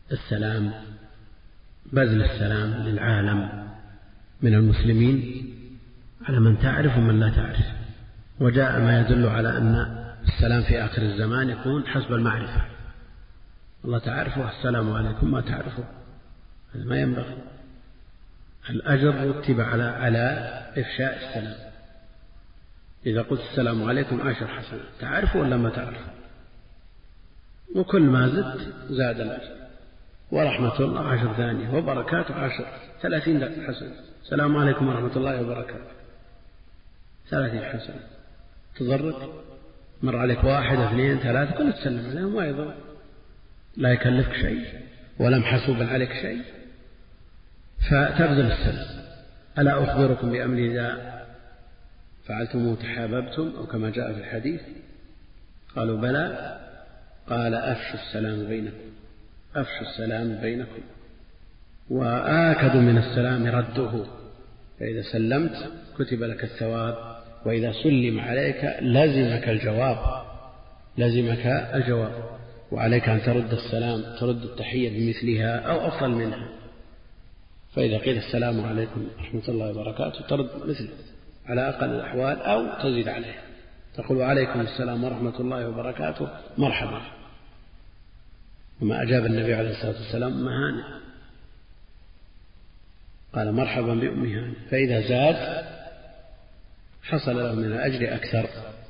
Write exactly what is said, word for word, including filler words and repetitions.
السلام، بذل السلام للعالم من المسلمين على من تعرف ومن لا تعرف. وجاء ما يدل على أن السلام في آخر الزمان يكون حسب المعرفة. الله تعرفه السلام عليكم، ما تعرفه هذا ما ينبغي. الأجر رتب على على إفشاء السلام. إذا قلت السلام عليكم عشر حسنات، تعرفه ولا ما تعرفه؟ وكل ما زدت زاد الأجر. ورحمة الله عشر ثانية، وبركاته عشر، ثلاثين حسنة. السلام عليكم ورحمة الله وبركاته، ثلاثين حسنة. تضرك مر عليك واحد اثنين ثلاثة كل تسلم عليهم ما يضر، لا يكلفك شيء ولا محسوبا عليك شيء، فتبذل السلام. ألا أخبركم بأمر إذا فعلتموه تحاببتم، أو كما جاء في الحديث؟ قالوا بلى. قال أفشوا السلام بينكم، أفشوا السلام بينكم. وآكد من السلام رده، فإذا سلمت كتب لك الثواب، وإذا سلم عليك لزمك الجواب، لزمك الجواب. وعليك أن ترد السلام، ترد التحية بمثلها أو أفضل منها. فإذا قيل السلام عليكم ورحمة الله وبركاته ترد مثل على أقل الأحوال، أو تزيد عليه، تقول عليكم السلام ورحمة الله وبركاته مرحبا. وما أجاب النبي عليه الصلاة والسلام أم هانئ، قال مرحبا بأم هانئ. فإذا زاد حصل له من الأجر أكثر.